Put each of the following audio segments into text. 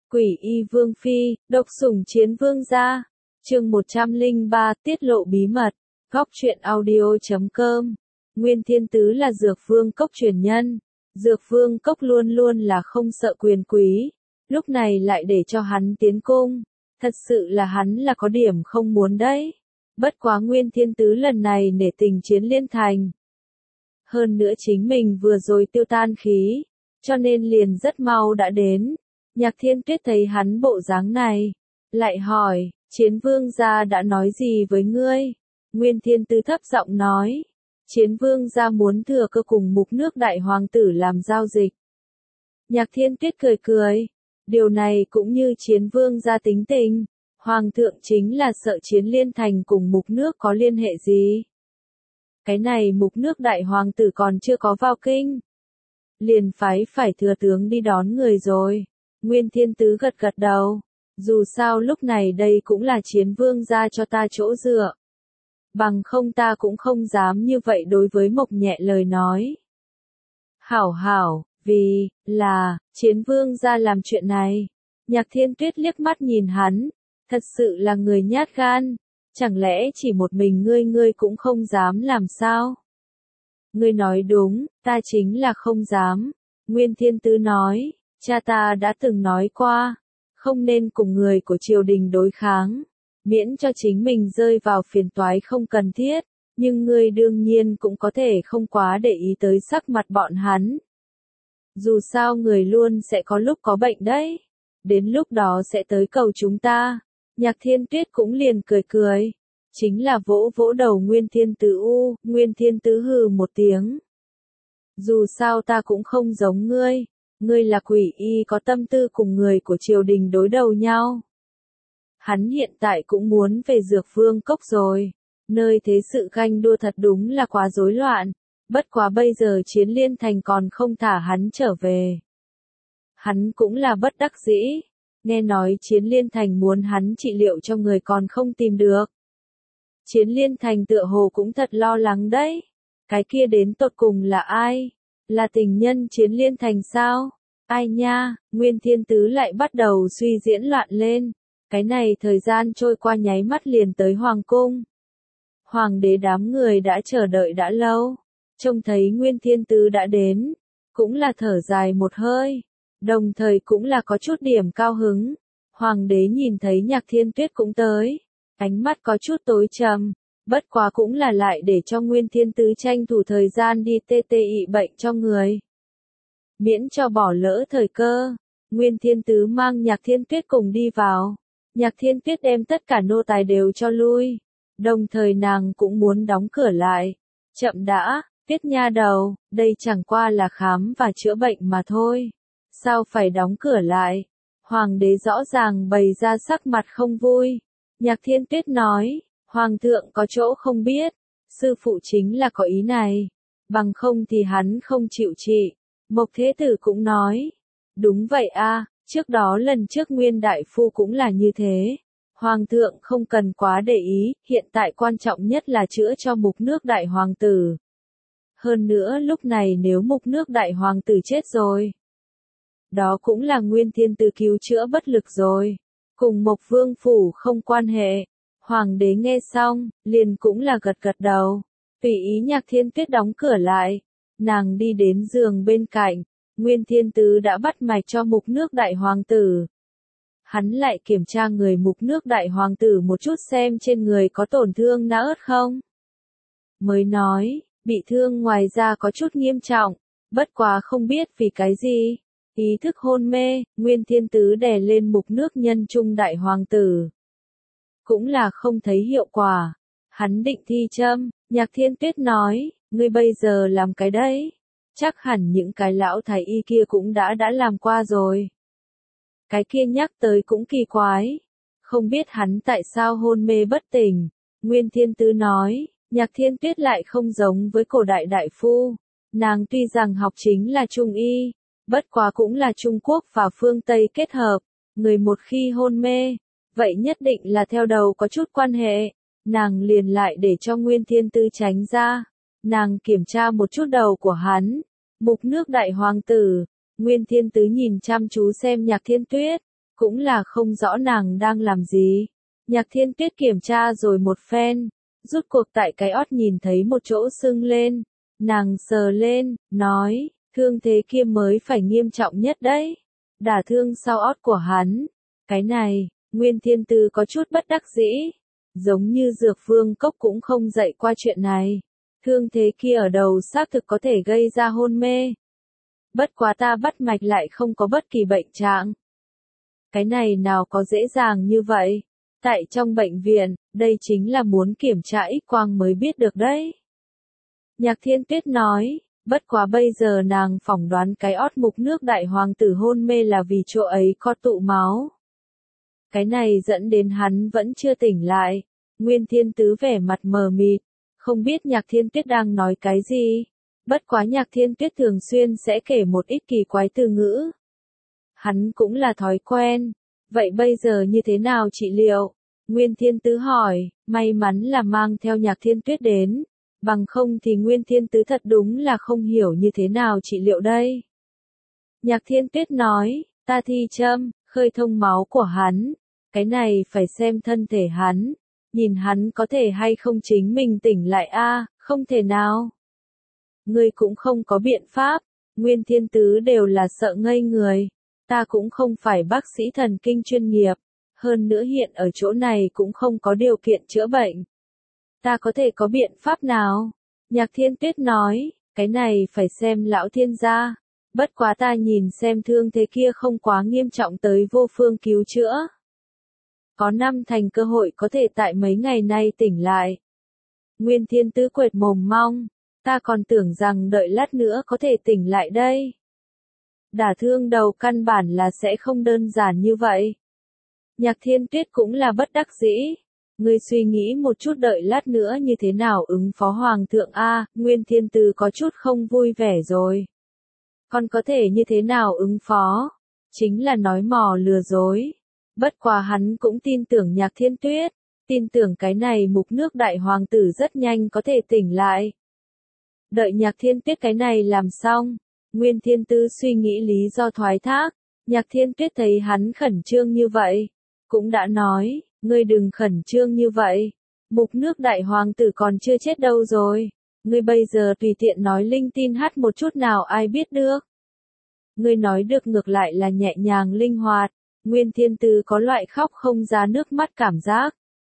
Quỷ y vương phi, độc sủng chiến vương gia. Chương 103 tiết lộ bí mật. Góc truyện audio.com. Nguyên Thiên Tứ là Dược Vương Cốc truyền nhân. Dược Vương Cốc luôn luôn là không sợ quyền quý. Lúc này lại để cho hắn tiến cung. Thật sự là hắn là có điểm không muốn đấy. Bất quá Nguyên Thiên Tứ lần này nể tình Chiến Liên Thành. Hơn nữa chính mình vừa rồi tiêu tan khí. Cho nên liền rất mau đã đến. Nhạc Thiên Tuyết thấy hắn bộ dáng này. Lại hỏi, Chiến Vương gia đã nói gì với ngươi? Nguyên Thiên Tứ thấp giọng nói. Chiến Vương gia muốn thừa cơ cùng Mục Nước Đại Hoàng tử làm giao dịch. Nhạc Thiên Tuyết cười cười. Điều này cũng như Chiến Vương gia tính tình. Hoàng thượng chính là sợ Chiến Liên Thành cùng Mục Nước có liên hệ gì. Cái này Mục Nước Đại Hoàng tử còn chưa có vào kinh. Liền phái phải thừa tướng đi đón người rồi. Nguyên Thiên Tứ gật gật đầu. Dù sao lúc này đây cũng là Chiến Vương gia cho ta chỗ dựa. Bằng không ta cũng không dám như vậy đối với Mộc Nhẹ lời nói. Hảo hảo, vì là Chiến Vương gia làm chuyện này. Nhạc Thiên Tuyết liếc mắt nhìn hắn. Thật sự là người nhát gan. Chẳng lẽ chỉ một mình ngươi cũng không dám làm sao? Ngươi nói đúng, ta chính là không dám. Nguyên Thiên Tứ nói. Cha ta đã từng nói qua, không nên cùng người của triều đình đối kháng, miễn cho chính mình rơi vào phiền toái không cần thiết, nhưng ngươi đương nhiên cũng có thể không quá để ý tới sắc mặt bọn hắn. Dù sao người luôn sẽ có lúc có bệnh đấy, đến lúc đó sẽ tới cầu chúng ta. Nhạc Thiên Tuyết cũng liền cười cười, chính là vỗ vỗ đầu Nguyên Thiên Tứ. Nguyên Thiên Tứ hừ một tiếng. Dù sao ta cũng không giống ngươi. Ngươi là quỷ y có tâm tư cùng người của triều đình đối đầu nhau. Hắn hiện tại cũng muốn về Dược Vương Cốc rồi. Nơi thế sự ganh đua thật đúng là quá rối loạn. Bất quá bây giờ Chiến Liên Thành còn không thả hắn trở về. Hắn cũng là bất đắc dĩ. Nghe nói Chiến Liên Thành muốn hắn trị liệu cho người còn không tìm được. Chiến Liên Thành tựa hồ cũng thật lo lắng đấy. Cái kia đến tột cùng là ai? Là tình nhân Chiến Liên Thành sao? Ai nha, Nguyên Thiên Tứ lại bắt đầu suy diễn loạn lên. Cái này thời gian trôi qua nháy mắt liền tới Hoàng cung. Hoàng đế đám người đã chờ đợi đã lâu. Trông thấy Nguyên Thiên Tứ đã đến. Cũng là thở dài một hơi. Đồng thời cũng là có chút điểm cao hứng. Hoàng đế nhìn thấy Nhạc Thiên Tuyết cũng tới. Ánh mắt có chút tối trầm. Bất quá cũng là lại để cho Nguyên Thiên Tứ tranh thủ thời gian đi TTI bệnh cho người. Miễn cho bỏ lỡ thời cơ. Nguyên Thiên Tứ mang Nhạc Thiên Tuyết cùng đi vào. Nhạc Thiên Tuyết đem tất cả nô tài đều cho lui. Đồng thời nàng cũng muốn đóng cửa lại. Chậm đã, Tuyết nha đầu, đây chẳng qua là khám và chữa bệnh mà thôi. Sao phải đóng cửa lại? Hoàng đế rõ ràng bày ra sắc mặt không vui. Nhạc Thiên Tuyết nói. Hoàng thượng có chỗ không biết, sư phụ chính là có ý này, bằng không thì hắn không chịu trị. Mộc Thế Tử cũng nói, đúng vậy a, trước đó lần trước Nguyên Đại Phu cũng là như thế. Hoàng thượng không cần quá để ý, hiện tại quan trọng nhất là chữa cho Mục Nước Đại Hoàng tử. Hơn nữa lúc này nếu Mục Nước Đại Hoàng tử chết rồi, đó cũng là Nguyên Thiên Tứ cứu chữa bất lực rồi, cùng Mộc Vương Phủ không quan hệ. Hoàng đế nghe xong, liền cũng là gật gật đầu. Tùy ý Nhạc Thiên Tuyết đóng cửa lại. Nàng đi đến giường bên cạnh. Nguyên Thiên Tứ đã bắt mạch cho Mục Nước Đại Hoàng tử. Hắn lại kiểm tra người Mục Nước Đại Hoàng tử một chút xem trên người có tổn thương não ớt không. Mới nói, bị thương ngoài ra có chút nghiêm trọng. Bất quá không biết vì cái gì. Ý thức hôn mê, Nguyên Thiên Tứ đè lên Mục Nước Nhân Trung Đại Hoàng tử. Cũng là không thấy hiệu quả. Hắn định thi châm, Nhạc Thiên Tuyết nói, ngươi bây giờ làm cái đấy. Chắc hẳn những cái lão thái y kia cũng đã làm qua rồi. Cái kia nhắc tới cũng kỳ quái. Không biết hắn tại sao hôn mê bất tỉnh. Nguyên Thiên Tứ nói, Nhạc Thiên Tuyết lại không giống với cổ đại đại phu. Nàng tuy rằng học chính là Trung y, bất quá cũng là Trung Quốc và phương Tây kết hợp. Người một khi hôn mê, vậy nhất định là theo đầu có chút quan hệ. Nàng liền lại để cho Nguyên Thiên Tứ tránh ra. Nàng kiểm tra một chút đầu của hắn. Mục Nước Đại Hoàng tử. Nguyên Thiên Tứ nhìn chăm chú xem Nhạc Thiên Tuyết. cũng là không rõ nàng đang làm gì. Nhạc Thiên Tuyết kiểm tra rồi một phen, rút cuộc tại cái ót nhìn thấy một chỗ sưng lên, nàng sờ lên, nói, thương thế kia mới phải nghiêm trọng nhất đấy, đả thương sau ót của hắn. Cái này, Nguyên Thiên Tứ có chút bất đắc dĩ, giống như Dược Vương Cốc cũng không dạy qua chuyện này. Thương thế kia ở đầu xác thực có thể gây ra hôn mê. Bất quá ta bắt mạch lại không có bất kỳ bệnh trạng. Cái này nào có dễ dàng như vậy. Tại trong bệnh viện, đây chính là muốn kiểm tra X-quang mới biết được đấy. Nhạc Thiên Tuyết nói, bất quá bây giờ nàng phỏng đoán cái ót mục nước đại hoàng tử hôn mê là vì chỗ ấy có tụ máu. Cái này dẫn đến hắn vẫn chưa tỉnh lại. Nguyên Thiên Tứ vẻ mặt mờ mịt, không biết Nhạc Thiên Tuyết đang nói cái gì. Bất quá Nhạc Thiên Tuyết thường xuyên sẽ kể một ít kỳ quái từ ngữ. Hắn cũng là thói quen. Vậy bây giờ như thế nào trị liệu? Nguyên Thiên Tứ hỏi, may mắn là mang theo Nhạc Thiên Tuyết đến. Bằng không thì Nguyên Thiên Tứ thật đúng là không hiểu như thế nào trị liệu đây. Nhạc Thiên Tuyết nói, ta thi châm, khơi thông máu của hắn. Cái này phải xem thân thể hắn. Nhìn hắn có thể hay không chính mình tỉnh lại a, không thể nào. Ngươi cũng không có biện pháp. Nguyên Thiên Tứ đều là sợ ngây người. Ta cũng không phải bác sĩ thần kinh chuyên nghiệp. Hơn nữa hiện ở chỗ này cũng không có điều kiện chữa bệnh. Ta có thể có biện pháp nào? Nhạc Thiên Tuyết nói, cái này phải xem lão thiên gia. Bất quá ta nhìn xem thương thế kia không quá nghiêm trọng tới vô phương cứu chữa. Có 5 thành cơ hội có thể tại mấy ngày nay tỉnh lại. Nguyên Thiên Tứ quệt mồm mong, ta còn tưởng rằng đợi lát nữa có thể tỉnh lại đây. Đả thương đầu căn bản là sẽ không đơn giản như vậy. Nhạc Thiên Tuyết cũng là bất đắc dĩ. Ngươi suy nghĩ một chút đợi lát nữa như thế nào ứng phó hoàng thượng a, Nguyên Thiên Tứ có chút không vui vẻ rồi. Còn có thể như thế nào ứng phó? Chính là nói mò lừa dối. Bất quá hắn cũng tin tưởng Nhạc Thiên Tuyết, tin tưởng cái này mục nước đại hoàng tử rất nhanh có thể tỉnh lại. Đợi Nhạc Thiên Tuyết cái này làm xong, Nguyên Thiên Tứ suy nghĩ lý do thoái thác, Nhạc Thiên Tuyết thấy hắn khẩn trương như vậy, cũng đã nói, ngươi đừng khẩn trương như vậy, mục nước đại hoàng tử còn chưa chết đâu rồi, ngươi bây giờ tùy tiện nói linh tin hát một chút nào ai biết được. Ngươi nói được ngược lại là nhẹ nhàng linh hoạt. Nguyên Thiên Tứ có loại khóc không ra nước mắt cảm giác.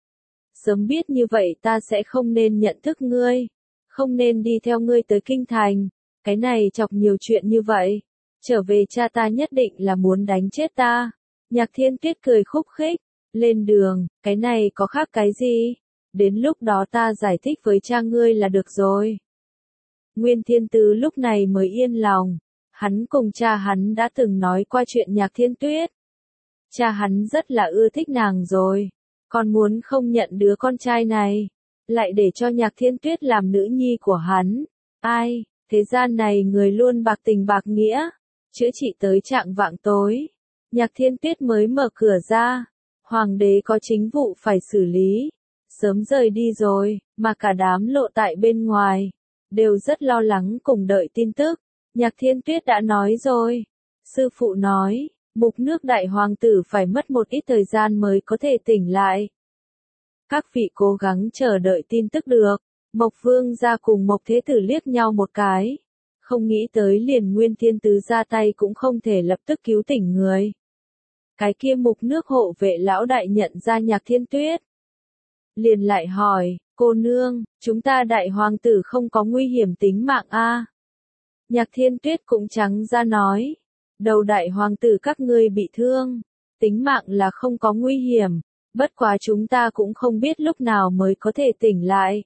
Sớm biết như vậy ta sẽ không nên nhận thức ngươi, không nên đi theo ngươi tới kinh thành, cái này chọc nhiều chuyện như vậy. Trở về cha ta nhất định là muốn đánh chết ta. Nhạc Thiên Tuyết cười khúc khích, lên đường, cái này có khác cái gì? Đến lúc đó ta giải thích với cha ngươi là được rồi. Nguyên Thiên Tứ lúc này mới yên lòng, hắn cùng cha hắn đã từng nói qua chuyện Nhạc Thiên Tuyết. Cha hắn rất là ưa thích nàng rồi, còn muốn không nhận đứa con trai này, lại để cho Nhạc Thiên Tuyết làm nữ nhi của hắn. Ai, thế gian này người luôn bạc tình bạc nghĩa, chữa trị tới trạng vạng tối. Nhạc Thiên Tuyết mới mở cửa ra, hoàng đế có chính vụ phải xử lý, sớm rời đi rồi, mà cả đám lộ tại bên ngoài, đều rất lo lắng cùng đợi tin tức. Nhạc Thiên Tuyết đã nói rồi, sư phụ nói, mục nước đại hoàng tử phải mất một ít thời gian mới có thể tỉnh lại. Các vị cố gắng chờ đợi tin tức được. Mộc Vương ra cùng Mộc Thế Tử liếc nhau một cái. Không nghĩ tới liền Nguyên Thiên Tứ ra tay cũng không thể lập tức cứu tỉnh người. Cái kia mục nước hộ vệ lão đại nhận ra Nhạc Thiên Tuyết. Liền lại hỏi, cô nương, chúng ta đại hoàng tử không có nguy hiểm tính mạng a? Nhạc Thiên Tuyết cũng trắng ra nói. Đầu đại hoàng tử các ngươi bị thương, tính mạng là không có nguy hiểm, bất quá chúng ta cũng không biết lúc nào mới có thể tỉnh lại.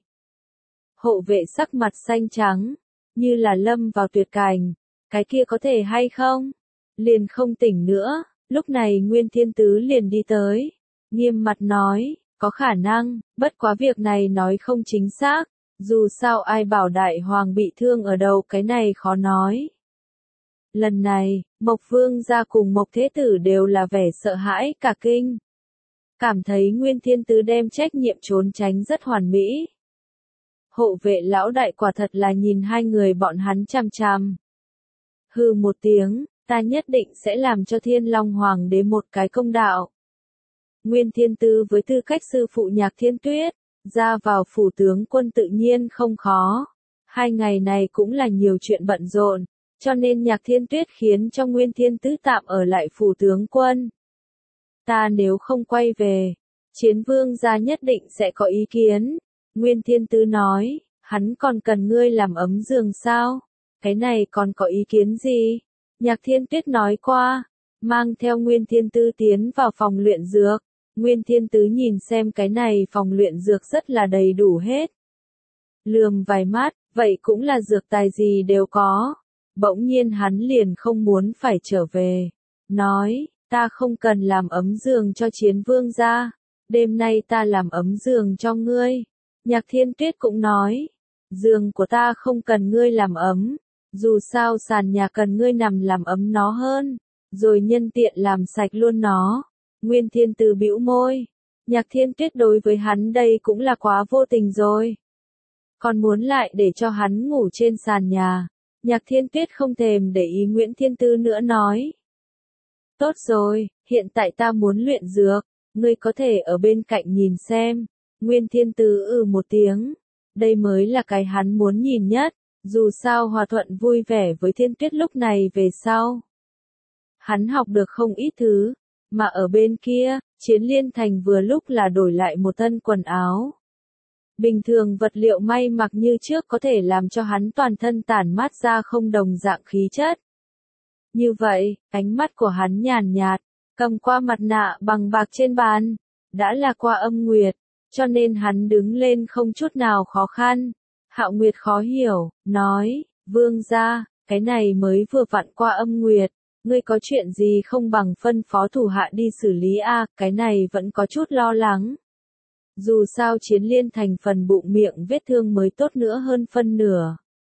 Hộ vệ sắc mặt xanh trắng, như là lâm vào tuyệt cảnh, cái kia có thể hay không? Liền không tỉnh nữa, lúc này Nguyên Thiên Tứ liền đi tới, nghiêm mặt nói, có khả năng, bất quá việc này nói không chính xác, dù sao ai bảo đại hoàng bị thương ở đâu cái này khó nói. Lần này, Mộc Vương gia cùng Mộc Thế Tử đều là vẻ sợ hãi cả kinh. Cảm thấy Nguyên Thiên Tứ đem trách nhiệm trốn tránh rất hoàn mỹ. Hộ vệ lão đại quả thật là nhìn hai người bọn hắn chằm chằm. Hừ một tiếng, Ta nhất định sẽ làm cho Thiên Long Hoàng đế một cái công đạo. Nguyên Thiên Tứ với tư cách sư phụ Nhạc Thiên Tuyết, ra vào phủ tướng quân tự nhiên không khó. 2 ngày này cũng là nhiều chuyện bận rộn, cho nên Nhạc Thiên Tuyết khiến cho Nguyên Thiên Tứ tạm ở lại phủ tướng quân. Ta nếu không quay về, Chiến Vương gia nhất định sẽ có ý kiến. Nguyên Thiên Tứ nói, hắn còn cần ngươi làm ấm giường sao? Cái này còn có ý kiến gì? Nhạc Thiên Tuyết nói qua, mang theo Nguyên Thiên Tứ tiến vào phòng luyện dược. Nguyên Thiên Tứ nhìn xem cái này phòng luyện dược rất là đầy đủ hết. Lườm vài mắt, vậy cũng là dược tài gì đều có. Bỗng nhiên hắn liền không muốn phải trở về. Nói, ta không cần làm ấm giường cho Chiến Vương gia. Đêm nay ta làm ấm giường cho ngươi. Nhạc Thiên Tuyết cũng nói, giường của ta không cần ngươi làm ấm. Dù sao sàn nhà cần ngươi nằm làm ấm nó hơn. Rồi nhân tiện làm sạch luôn nó. Nguyên Thiên Tứ bĩu môi. Nhạc Thiên Tuyết đối với hắn đây cũng là quá vô tình rồi. Còn muốn lại để cho hắn ngủ trên sàn nhà. Nhạc Thiên Tuyết không thèm để ý Nguyễn Thiên Tứ nữa nói. Tốt rồi, hiện tại ta muốn luyện dược. Ngươi có thể ở bên cạnh nhìn xem. Nguyên Thiên Tứ một tiếng. Đây mới là cái hắn muốn nhìn nhất. Dù sao hòa thuận vui vẻ với Thiên Tuyết lúc này về sau. Hắn học được không ít thứ. Mà ở bên kia, Chiến Liên Thành vừa lúc là đổi lại một thân quần áo. Bình thường vật liệu may mặc như trước có thể làm cho hắn toàn thân tản mát ra không đồng dạng khí chất. Như vậy, ánh mắt của hắn nhàn nhạt, cầm qua mặt nạ bằng bạc trên bàn. Đã là qua âm nguyệt, cho nên hắn đứng lên không chút nào khó khăn. Hạo Nguyệt khó hiểu, nói, Vương gia, cái này mới vừa vặn qua âm nguyệt. Ngươi có chuyện gì không bằng phân phó thủ hạ đi xử lý a, cái này vẫn có chút lo lắng. Dù sao Chiến Liên Thành phần bụng miệng vết thương mới tốt nữa hơn phân nửa.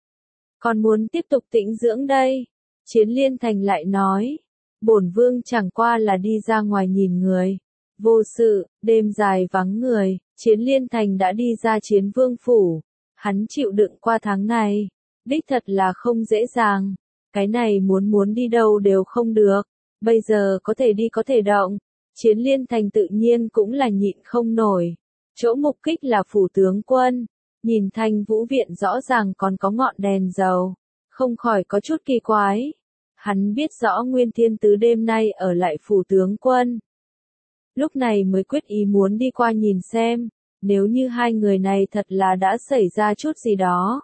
Còn muốn tiếp tục tĩnh dưỡng đây. Chiến Liên Thành lại nói, bổn vương chẳng qua là đi ra ngoài nhìn người. Vô sự, đêm dài vắng người, Chiến Liên Thành đã đi ra Chiến Vương phủ. Hắn chịu đựng qua tháng này, đích thật là không dễ dàng. Cái này muốn đi đâu đều không được, bây giờ có thể đi có thể động. Chiến Liên Thành tự nhiên cũng là nhịn không nổi. Chỗ mục kích là phủ tướng quân, nhìn Thanh Vũ viện rõ ràng còn có ngọn đèn dầu, không khỏi có chút kỳ quái. Hắn biết rõ Nguyên Thiên Tứ đêm nay ở lại phủ tướng quân. Lúc này mới quyết ý muốn đi qua nhìn xem, nếu như hai người này thật là đã xảy ra chút gì đó.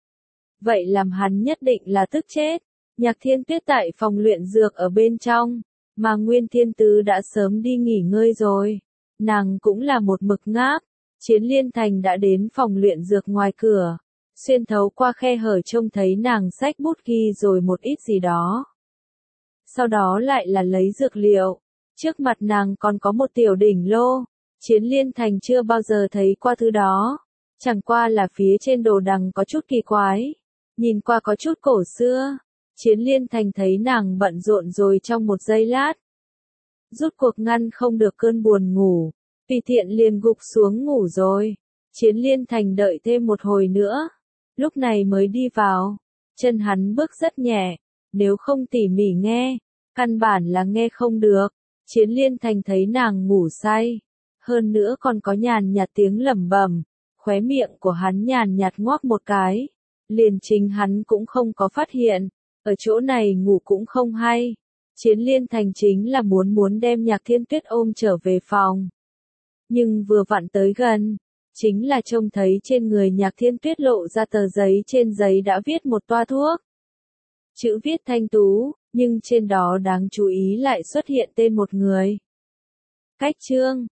Vậy làm hắn nhất định là tức chết. Nhạc Thiên Tuyết tại phòng luyện dược ở bên trong, mà Nguyên Thiên Tứ đã sớm đi nghỉ ngơi rồi. Nàng cũng là một mực ngáp. Chiến Liên Thành đã đến phòng luyện dược ngoài cửa, xuyên thấu qua khe hở trông thấy nàng xách bút ghi rồi một ít gì đó. Sau đó lại là lấy dược liệu, trước mặt nàng còn có một tiểu đỉnh lô. Chiến Liên Thành chưa bao giờ thấy qua thứ đó, chẳng qua là phía trên đồ đằng có chút kỳ quái, nhìn qua có chút cổ xưa. Chiến Liên Thành thấy nàng bận rộn rồi trong một giây lát. Rút cuộc ngăn không được cơn buồn ngủ, tùy tiện liền gục xuống ngủ rồi. Chiến Liên Thành đợi thêm một hồi nữa, lúc này mới đi vào. Chân hắn bước rất nhẹ, nếu không tỉ mỉ nghe, căn bản là nghe không được. Chiến Liên Thành thấy nàng ngủ say, hơn nữa còn có nhàn nhạt tiếng lẩm bẩm, khóe miệng của hắn nhàn nhạt ngoác một cái, liền chính hắn cũng không có phát hiện. Ở chỗ này ngủ cũng không hay. Chiến Liên Thành chính là muốn đem Nhạc Thiên Tuyết ôm trở về phòng. Nhưng vừa vặn tới gần, chính là trông thấy trên người Nhạc Thiên Tuyết lộ ra tờ giấy, trên giấy đã viết một toa thuốc. Chữ viết thanh tú, nhưng trên đó đáng chú ý lại xuất hiện tên một người. Cách chương